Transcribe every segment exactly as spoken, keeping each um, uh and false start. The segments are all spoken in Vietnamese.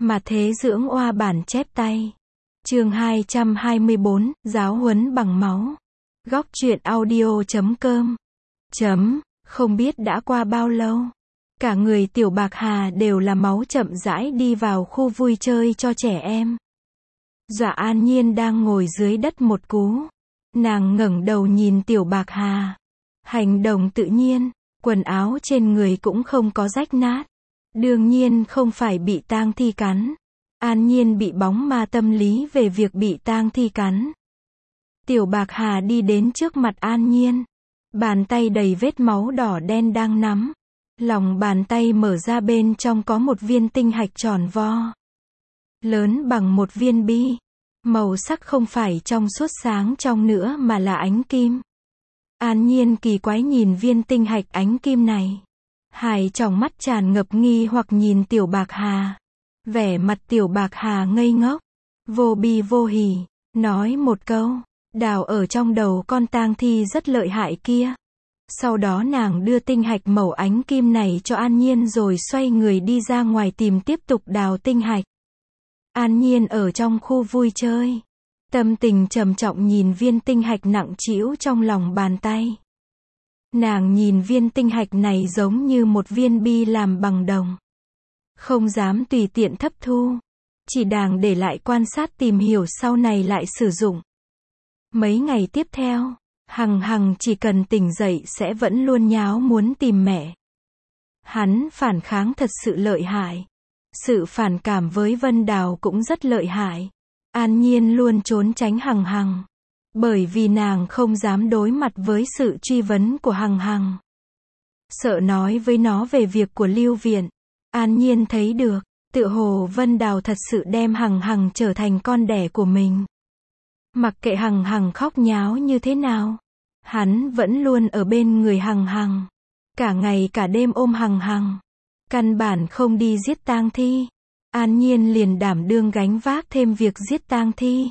Mà thế dưỡng oa bản chép tay. Chương hai trăm hai mươi bốn, giáo huấn bằng máu. Góc truyện audio chấm com. Chấm, không biết đã qua bao lâu. Cả người Tiểu Bạc Hà đều là máu chậm rãi đi vào khu vui chơi cho trẻ em. Dọa An Nhiên đang ngồi dưới đất một cú. Nàng ngẩng đầu nhìn Tiểu Bạc Hà. Hành động tự nhiên, quần áo trên người cũng không có rách nát. Đương nhiên không phải bị tang thi cắn. An Nhiên bị bóng ma tâm lý về việc bị tang thi cắn. Tiểu Bạc Hà đi đến trước mặt An Nhiên. Bàn tay đầy vết máu đỏ đen đang nắm. Lòng bàn tay mở ra, bên trong có một viên tinh hạch tròn vo. Lớn bằng một viên bi. Màu sắc không phải trong suốt sáng trong nữa mà là ánh kim. An Nhiên kỳ quái nhìn viên tinh hạch ánh kim này. Hai tròng mắt tràn ngập nghi hoặc nhìn Tiểu Bạc Hà. Vẻ mặt Tiểu Bạc Hà ngây ngốc, vô bi vô hỉ, nói một câu, đào ở trong đầu con tang thi rất lợi hại kia. Sau đó nàng đưa tinh hạch màu ánh kim này cho An Nhiên rồi xoay người đi ra ngoài tìm tiếp tục đào tinh hạch. An Nhiên ở trong khu vui chơi, tâm tình trầm trọng nhìn viên tinh hạch nặng trĩu trong lòng bàn tay. Nàng nhìn viên tinh hạch này giống như một viên bi làm bằng đồng. Không dám tùy tiện thấp thu. Chỉ đàng để lại quan sát tìm hiểu sau này lại sử dụng. Mấy ngày tiếp theo, Hằng Hằng chỉ cần tỉnh dậy sẽ vẫn luôn nháo muốn tìm mẹ. Hắn phản kháng thật sự lợi hại. Sự phản cảm với Vân Đào cũng rất lợi hại. An Nhiên luôn trốn tránh Hằng Hằng. Bởi vì nàng không dám đối mặt với sự truy vấn của Hằng Hằng. Sợ nói với nó về việc của Lưu Viện. An Nhiên thấy được, tựa hồ Vân Đào thật sự đem Hằng Hằng trở thành con đẻ của mình. Mặc kệ Hằng Hằng khóc nháo như thế nào, hắn vẫn luôn ở bên người Hằng Hằng. Cả ngày cả đêm ôm Hằng Hằng. Căn bản không đi giết tang thi. An Nhiên liền đảm đương gánh vác thêm việc giết tang thi.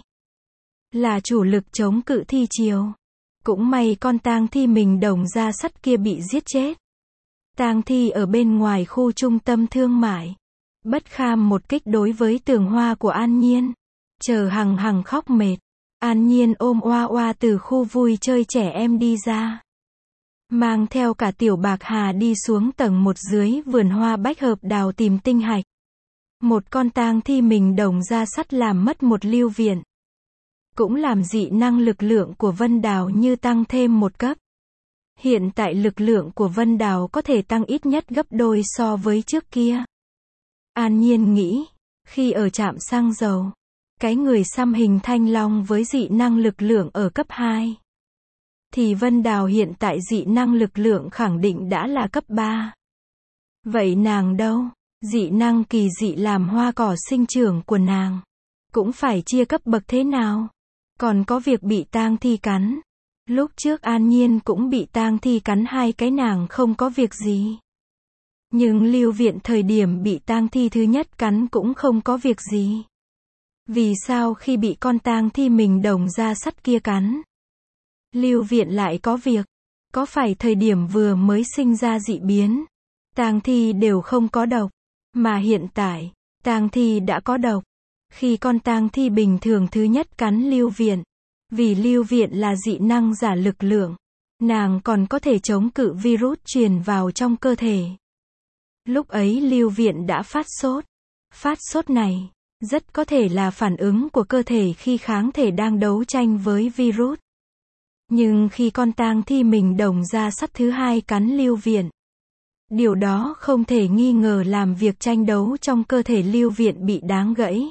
Là chủ lực chống cự thi chiều. Cũng may con tang thi mình đồng ra sắt kia bị giết chết. Tang thi ở bên ngoài khu trung tâm thương mại. Bất kham một kích đối với tường hoa của An Nhiên. Chờ Hằng Hằng khóc mệt. An Nhiên ôm oa oa từ khu vui chơi trẻ em đi ra. Mang theo cả Tiểu Bạc Hà đi xuống tầng một dưới vườn hoa bách hợp đào tìm tinh hạch. Một con tang thi mình đồng ra sắt làm mất một Lưu Viện. Cũng làm dị năng lực lượng của Vân Đào như tăng thêm một cấp. Hiện tại lực lượng của Vân Đào có thể tăng ít nhất gấp đôi so với trước kia. An Nhiên nghĩ, khi ở trạm xăng dầu, cái người xăm hình thanh long với dị năng lực lượng ở cấp hai. Thì Vân Đào hiện tại dị năng lực lượng khẳng định đã là cấp ba. Vậy nàng đâu? Dị năng kỳ dị làm hoa cỏ sinh trưởng của nàng. Cũng phải chia cấp bậc thế nào? Còn có việc bị tang thi cắn. Lúc trước An Nhiên cũng bị tang thi cắn hai cái nàng không có việc gì. Nhưng Lưu Viện thời điểm bị tang thi thứ nhất cắn cũng không có việc gì. Vì sao khi bị con tang thi mình đồng ra sắt kia cắn, Lưu Viện lại có việc? Có phải thời điểm vừa mới sinh ra dị biến, tang thi đều không có độc, mà hiện tại, tang thi đã có độc. Khi con tang thi bình thường thứ nhất cắn Lưu Viện, vì Lưu Viện là dị năng giả lực lượng, nàng còn có thể chống cự virus truyền vào trong cơ thể. Lúc ấy Lưu Viện đã phát sốt. Phát sốt này, rất có thể là phản ứng của cơ thể khi kháng thể đang đấu tranh với virus. Nhưng khi con tang thi mình đồng ra sắt thứ hai cắn Lưu Viện, điều đó không thể nghi ngờ làm việc tranh đấu trong cơ thể Lưu Viện bị đáng gãy.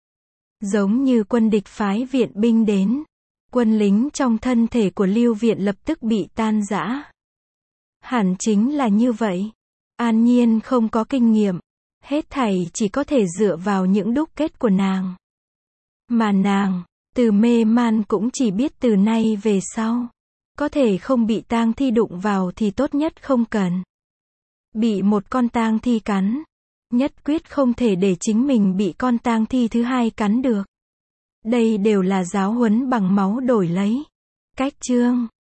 Giống như quân địch phái viện binh đến, quân lính trong thân thể của Lưu Viện lập tức bị tan rã. Hẳn chính là như vậy. An Nhiên không có kinh nghiệm, hết thảy chỉ có thể dựa vào những đúc kết của nàng. Mà nàng, từ mê man cũng chỉ biết từ nay về sau, có thể không bị tang thi đụng vào thì tốt nhất không cần. Bị một con tang thi cắn, nhất quyết không thể để chính mình bị con tang thi thứ hai cắn được. Đây đều là giáo huấn bằng máu đổi lấy. Cách chương